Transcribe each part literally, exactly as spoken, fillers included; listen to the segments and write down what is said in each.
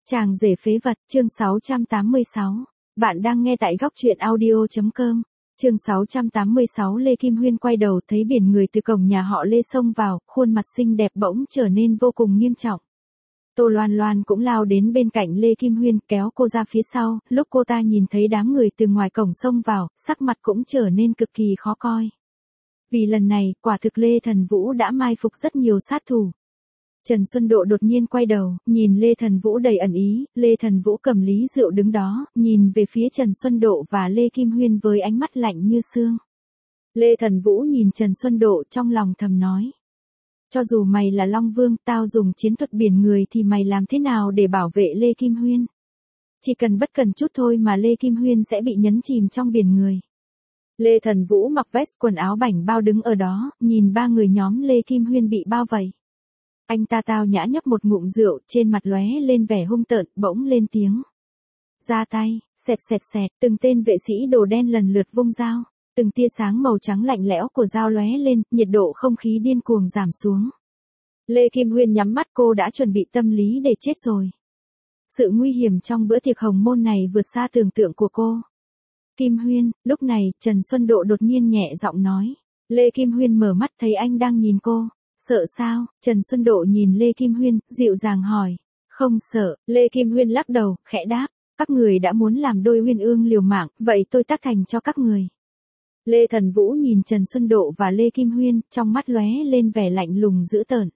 Chàng rể phế vật, chương sáu trăm tám mươi sáu. Bạn đang nghe tại góc truyện audio chấm com. Chương sáu trăm tám mươi sáu. Lê Kim Huyên quay đầu thấy biển người từ cổng nhà họ Lê xông vào, khuôn mặt xinh đẹp bỗng trở nên vô cùng nghiêm trọng. Tô Loan Loan cũng lao đến bên cạnh Lê Kim Huyên kéo cô ra phía sau, lúc cô ta nhìn thấy đám người từ ngoài cổng xông vào, sắc mặt cũng trở nên cực kỳ khó coi. Vì lần này, quả thực Lê Thần Vũ đã mai phục rất nhiều sát thủ. Trần Xuân Độ đột nhiên quay đầu, nhìn Lê Thần Vũ đầy ẩn ý, Lê Thần Vũ cầm lý rượu đứng đó, nhìn về phía Trần Xuân Độ và Lê Kim Huyên với ánh mắt lạnh như xương. Lê Thần Vũ nhìn Trần Xuân Độ trong lòng thầm nói. Cho dù mày là Long Vương, tao dùng chiến thuật biển người thì mày làm thế nào để bảo vệ Lê Kim Huyên? Chỉ cần bất cần chút thôi mà Lê Kim Huyên sẽ bị nhấn chìm trong biển người. Lê Thần Vũ mặc vest quần áo bảnh bao đứng ở đó, nhìn ba người nhóm Lê Kim Huyên bị bao vây. Anh ta tao nhã nhấp một ngụm rượu, trên mặt lóe lên vẻ hung tợn, bỗng lên tiếng. Ra tay, xẹt xẹt xẹt, từng tên vệ sĩ đồ đen lần lượt vung dao, từng tia sáng màu trắng lạnh lẽo của dao lóe lên, nhiệt độ không khí điên cuồng giảm xuống. Lê Kim Huyên nhắm mắt, cô đã chuẩn bị tâm lý để chết rồi. Sự nguy hiểm trong bữa tiệc hồng môn này vượt xa tưởng tượng của cô. Kim Huyên, lúc này, Trần Xuân Độ đột nhiên nhẹ giọng nói. Lê Kim Huyên mở mắt thấy anh đang nhìn cô. Sợ sao? Trần Xuân Độ nhìn Lê Kim Huyên, dịu dàng hỏi. Không sợ, Lê Kim Huyên lắc đầu, khẽ đáp. Các người đã muốn làm đôi uyên ương liều mạng, vậy tôi tác thành cho các người. Lê Thần Vũ nhìn Trần Xuân Độ và Lê Kim Huyên, trong mắt lóe lên vẻ lạnh lùng dữ tợn.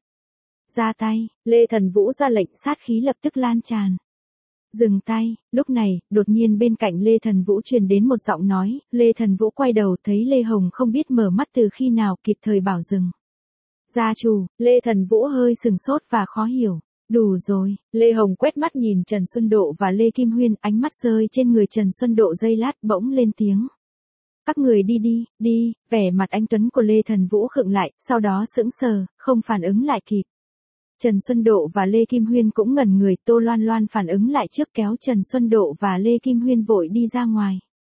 Ra tay, Lê Thần Vũ ra lệnh, sát khí lập tức lan tràn. Dừng tay, lúc này, đột nhiên bên cạnh Lê Thần Vũ truyền đến một giọng nói, Lê Thần Vũ quay đầu thấy Lê Hồng không biết mở mắt từ khi nào, kịp thời bảo dừng. Gia chủ, Lê Thần Vũ hơi sừng sốt và khó hiểu. Đủ rồi, Lê Hồng quét mắt nhìn Trần Xuân Độ và Lê Kim Huyên, ánh mắt rơi trên người Trần Xuân Độ giây lát, bỗng lên tiếng. Các người đi đi, đi, vẻ mặt anh tuấn của Lê Thần Vũ khựng lại, sau đó sững sờ, không phản ứng lại kịp. Trần Xuân Độ và Lê Kim Huyên cũng ngẩn người, Tô Loan Loan phản ứng lại trước kéo Trần Xuân Độ và Lê Kim Huyên vội đi ra ngoài.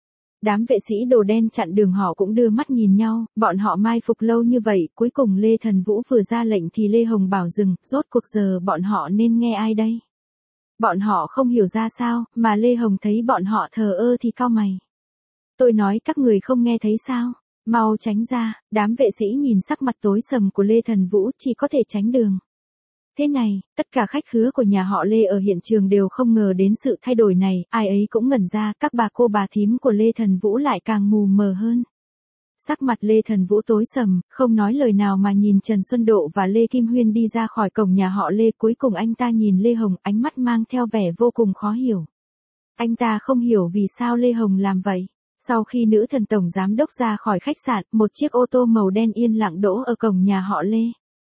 Đám vệ sĩ đồ đen chặn đường họ cũng đưa mắt nhìn nhau, bọn họ mai phục lâu như vậy, cuối cùng Lê Thần Vũ vừa ra lệnh thì Lê Hồng bảo dừng, rốt cuộc giờ bọn họ nên nghe ai đây? Bọn họ không hiểu ra sao, mà Lê Hồng thấy bọn họ thờ ơ thì cau mày. Tôi nói các người không nghe thấy sao? Mau tránh ra, đám vệ sĩ nhìn sắc mặt tối sầm của Lê Thần Vũ chỉ có thể tránh đường. Thế này, tất cả khách khứa của nhà họ Lê ở hiện trường đều không ngờ đến sự thay đổi này, ai ấy cũng ngẩn ra, các bà cô bà thím của Lê Thần Vũ lại càng mù mờ hơn. Sắc mặt Lê Thần Vũ tối sầm, không nói lời nào mà nhìn Trần Xuân Độ và Lê Kim Huyên đi ra khỏi cổng nhà họ Lê, cuối cùng anh ta nhìn Lê Hồng, ánh mắt mang theo vẻ vô cùng khó hiểu. Anh ta không hiểu vì sao Lê Hồng làm vậy. Sau khi nữ thần tổng giám đốc ra khỏi khách sạn, một chiếc ô tô màu đen yên lặng đỗ ở cổng nhà họ Lê.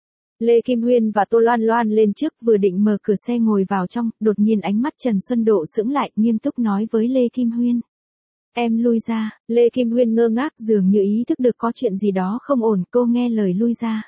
Lê Kim Huyên và Tô Loan Loan lên trước vừa định mở cửa xe ngồi vào trong, đột nhiên ánh mắt Trần Xuân Độ sững lại, nghiêm túc nói với Lê Kim Huyên. Em lui ra, Lê Kim Huyên ngơ ngác dường như ý thức được có chuyện gì đó không ổn, cô nghe lời lui ra.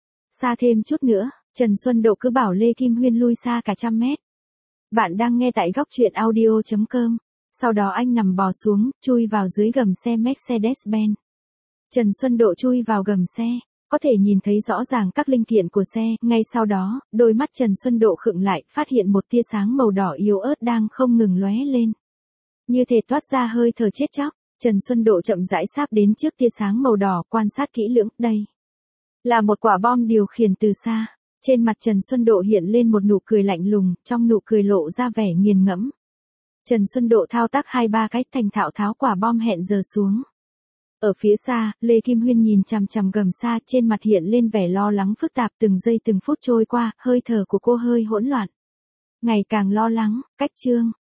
Xa thêm chút nữa, Trần Xuân Độ cứ bảo Lê Kim Huyên lui xa cả trăm mét. Bạn đang nghe tại góc truyện audio chấm com. Sau đó anh nằm bò xuống, chui vào dưới gầm xe Mercedes-Benz. Trần Xuân Độ chui vào gầm xe. Có thể nhìn thấy rõ ràng các linh kiện của xe, ngay sau đó, đôi mắt Trần Xuân Độ khựng lại, phát hiện một tia sáng màu đỏ yếu ớt đang không ngừng lóe lên. Như thể toát ra hơi thở chết chóc, Trần Xuân Độ chậm rãi sáp đến trước tia sáng màu đỏ, quan sát kỹ lưỡng, đây là một quả bom điều khiển từ xa. Trên mặt Trần Xuân Độ hiện lên một nụ cười lạnh lùng, trong nụ cười lộ ra vẻ nghiền ngẫm. Trần Xuân Độ thao tác hai ba cách thành thạo tháo quả bom hẹn giờ xuống. Ở phía xa, Lê Kim Huyên nhìn chằm chằm gầm xa, trên mặt hiện lên vẻ lo lắng phức tạp, từng giây từng phút trôi qua, hơi thở của cô hơi hỗn loạn. Ngày càng lo lắng, cách chương,